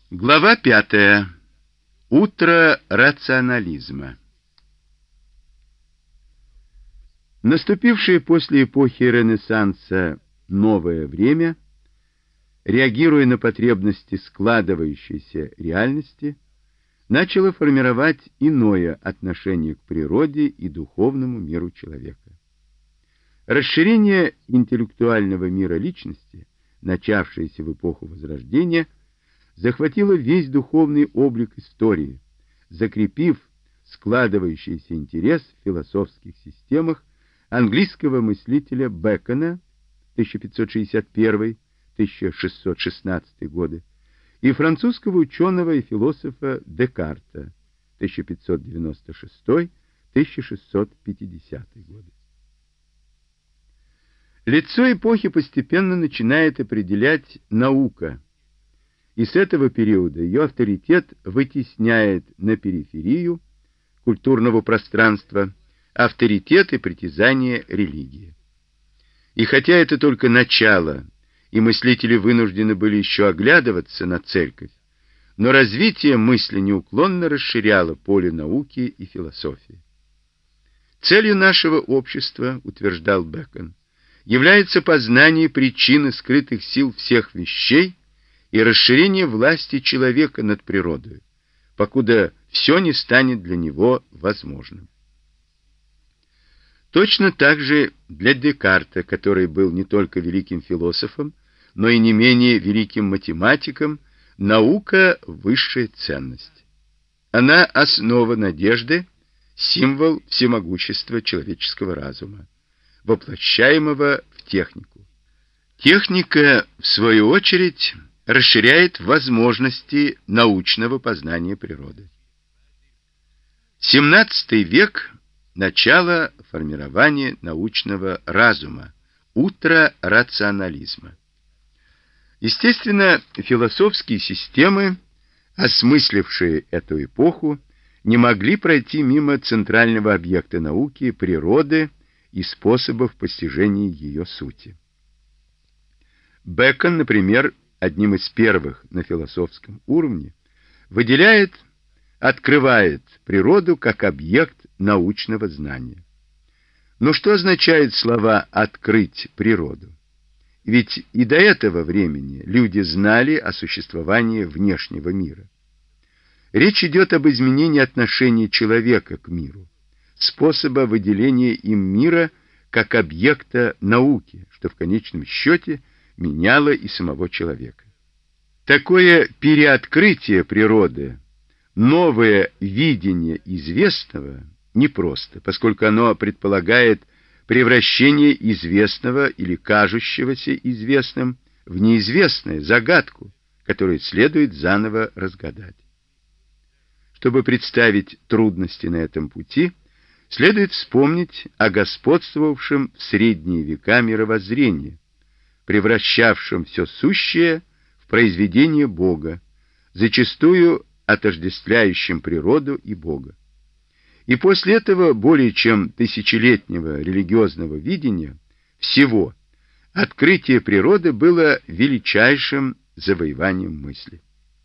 Глава 5. Утро рационализма. Наступившее после эпохи Ренессанса новое время, реагируя на потребности складывающейся реальности, начало формировать иное отношение к природе и духовному миру человека. Расширение интеллектуального мира личности, начавшееся в эпоху Возрождения, захватило весь духовный облик истории, закрепив складывающийся интерес в философских системах английского мыслителя Бэкона 1561-1616 годы и французского ученого и философа Декарта 1596-1650 годы. Лицо эпохи постепенно начинает определять наука, и с этого периода ее авторитет вытесняет на периферию культурного пространства авторитет и притязание религии. И хотя это только начало, и мыслители вынуждены были еще оглядываться на церковь, но развитие мысли неуклонно расширяло поле науки и философии. Целью нашего общества, утверждал Бэкон, является познание причины скрытых сил всех вещей и расширение власти человека над природой, покуда все не станет для него возможным. Точно так же для Декарта, который был не только великим философом, но и не менее великим математиком, наука — высшая ценность. Она основа надежды, символ всемогущества человеческого разума, воплощаемого в технику. Техника, в свою очередь, расширяет возможности научного познания природы. XVII век – начало формирования научного разума, утро рационализма. Естественно, философские системы, осмыслившие эту эпоху, не могли пройти мимо центрального объекта науки, природы и способов постижения ее сути. Бэкон, например, одним из первых на философском уровне, открывает природу как объект научного знания. Но что означают слова «открыть природу»? Ведь и до этого времени люди знали о существовании внешнего мира. Речь идет об изменении отношения человека к миру, способа выделения им мира как объекта науки, что в конечном счете меняло и самого человека. Такое переоткрытие природы, новое видение известного непросто, поскольку оно предполагает превращение известного или кажущегося известным в неизвестное, загадку, которую следует заново разгадать. Чтобы представить трудности на этом пути, следует вспомнить о господствовавшем в средние века мировоззрении, превращавшем все сущее в произведение Бога, зачастую отождествляющим природу и Бога. И после этого более чем тысячелетнего религиозного видения всего открытие природы было величайшим завоеванием мысли.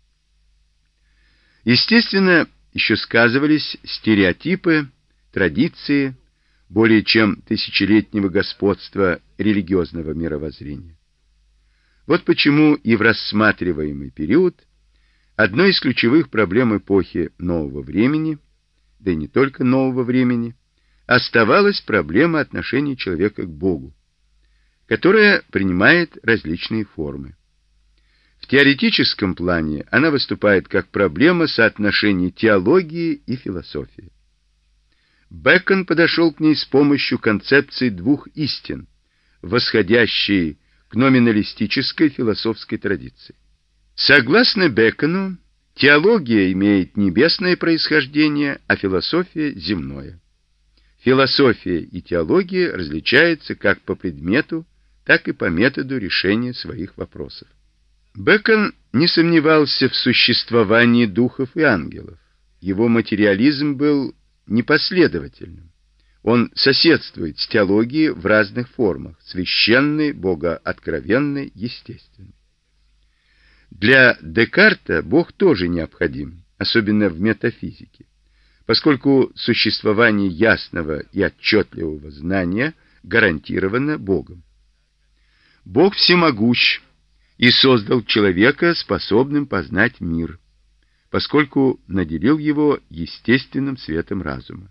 Естественно, еще сказывались стереотипы, традиции более чем тысячелетнего господства религиозного мировоззрения. Вот почему и в рассматриваемый период одной из ключевых проблем эпохи нового времени, да и не только нового времени, оставалась проблема отношения человека к Богу, которая принимает различные формы. В теоретическом плане она выступает как проблема соотношения теологии и философии. Бэкон подошел к ней с помощью концепции двух истин, восходящей к номиналистической философской традиции. Согласно Бэкону, теология имеет небесное происхождение, а философия — земное. Философия и теология различаются как по предмету, так и по методу решения своих вопросов. Бэкон не сомневался в существовании духов и ангелов. Его материализм был непоследовательным. Он соседствует с теологией в разных формах: священной, богооткровенной, естественной. Для Декарта Бог тоже необходим, особенно в метафизике, поскольку существование ясного и отчетливого знания гарантировано Богом. Бог всемогущ и создал человека способным познать мир, поскольку наделил его естественным светом разума.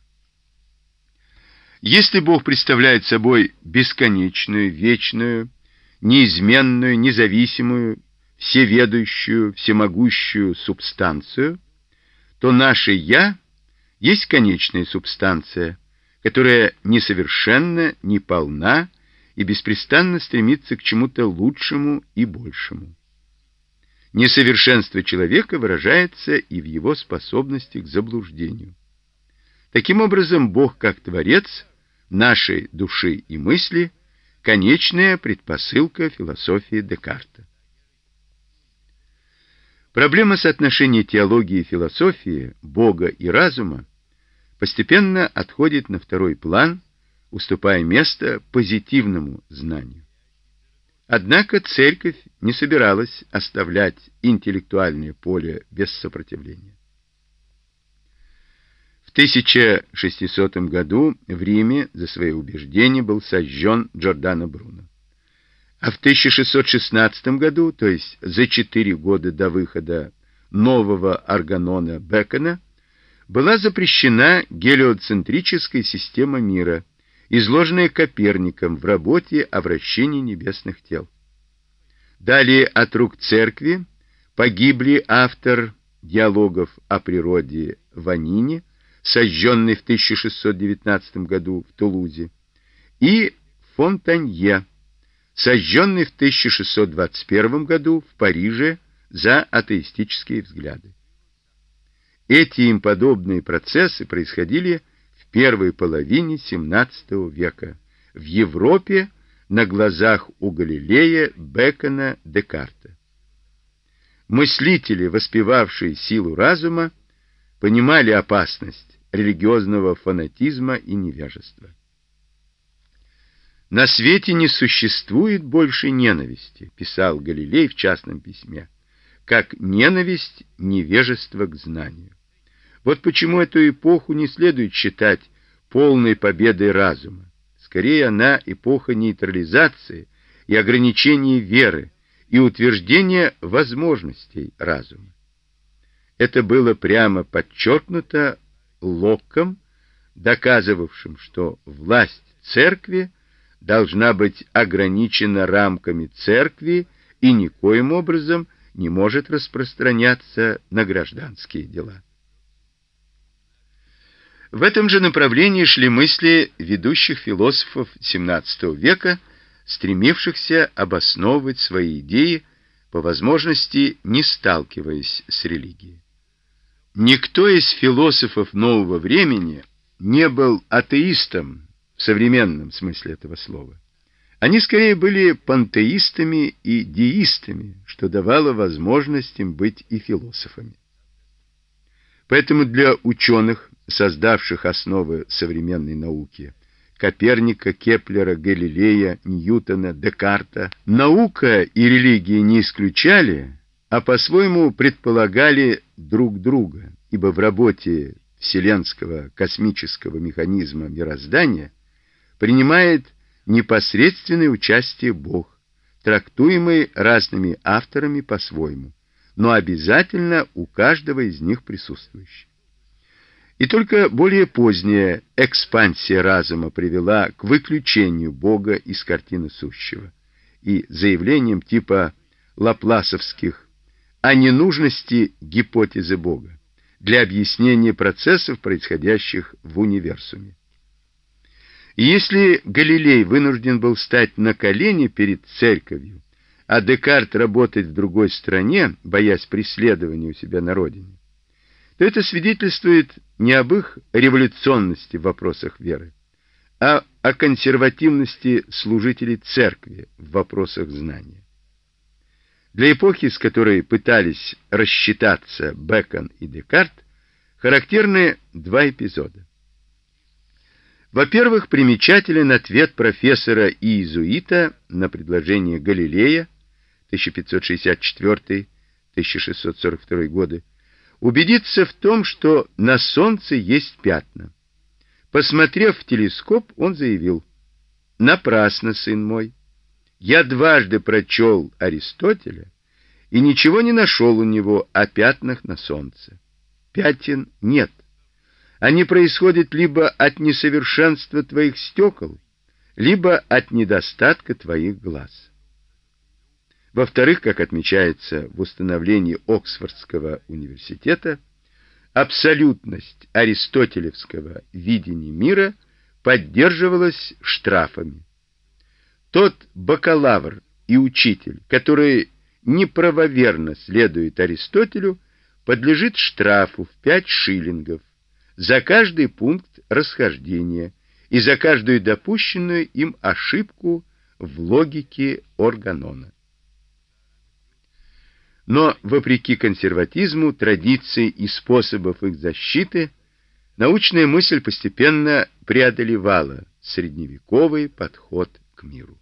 Если Бог представляет собой бесконечную, вечную, неизменную, независимую, всеведущую, всемогущую субстанцию, то наше «я» есть конечная субстанция, которая несовершенна, неполна и беспрестанно стремится к чему-то лучшему и большему. Несовершенство человека выражается и в его способности к заблуждению. Таким образом, Бог как Творец нашей души и мысли – конечная предпосылка философии Декарта. Проблема соотношения теологии и философии, Бога и разума постепенно отходит на второй план, уступая место позитивному знанию. Однако Церковь не собиралась оставлять интеллектуальное поле без сопротивления. В 1600 году в Риме за свои убеждения был сожжен Джордано Бруно. А в 1616 году, то есть за 4 года до выхода нового органона Бэкона, была запрещена гелиоцентрическая система мира, изложенная Коперником в работе о вращении небесных тел. Далее от рук Церкви погибли автор диалогов о природе Ванини, сожженный в 1619 году в Тулузе, и Фонтанье, сожженный в 1621 году в Париже за атеистические взгляды. Эти им подобные процессы происходили в первой половине XVII века в Европе на глазах у Галилея, Бэкона, Декарта. Мыслители, воспевавшие силу разума, понимали опасность религиозного фанатизма и невежества. «На свете не существует больше ненависти», — писал Галилей в частном письме, «как ненависть невежества к знанию». Вот почему эту эпоху не следует считать полной победой разума. Скорее, она эпоха нейтрализации и ограничения веры и утверждения возможностей разума. Это было прямо подчеркнуто Локком, доказывавшим, что власть церкви должна быть ограничена рамками церкви и никоим образом не может распространяться на гражданские дела. В этом же направлении шли мысли ведущих философов XVII века, стремившихся обосновывать свои идеи, по возможности не сталкиваясь с религией. Никто из философов нового времени не был атеистом в современном смысле этого слова. Они скорее были пантеистами и деистами, что давало возможность им быть и философами. Поэтому для ученых, создавших основы современной науки, Коперника, Кеплера, Галилея, Ньютона, Декарта, наука и религия не исключали, а по-своему предполагали друг друга, ибо в работе вселенского космического механизма мироздания принимает непосредственное участие Бог, трактуемый разными авторами по-своему, но обязательно у каждого из них присутствующий. И только более поздняя экспансия разума привела к выключению Бога из картины сущего и заявлениям типа лапласовских о ненужности гипотезы Бога для объяснения процессов, происходящих в универсуме. И если Галилей вынужден был стать на колени перед церковью, а Декарт работать в другой стране, боясь преследования у себя на родине, то это свидетельствует не об их революционности в вопросах веры, а о консервативности служителей церкви в вопросах знания. Для эпохи, с которой пытались рассчитаться Бэкон и Декарт, характерны два эпизода. Во-первых, примечателен ответ профессора и иезуита на предложение Галилея 1564 1642 годы, убедиться в том, что на Солнце есть пятна. Посмотрев в телескоп, он заявил: «Напрасно, сын мой. Я дважды прочел Аристотеля и ничего не нашел у него о пятнах на Солнце. Пятен нет. Они происходят либо от несовершенства твоих стекол, либо от недостатка твоих глаз». Во-вторых, как отмечается в установлении Оксфордского университета, абсолютность аристотелевского видения мира поддерживалась штрафами. Тот бакалавр и учитель, который неправоверно следует Аристотелю, подлежит штрафу в 5 шиллингов за каждый пункт расхождения и за каждую допущенную им ошибку в логике органона. Но, вопреки консерватизму, традиций и способов их защиты, научная мысль постепенно преодолевала средневековый подход к миру.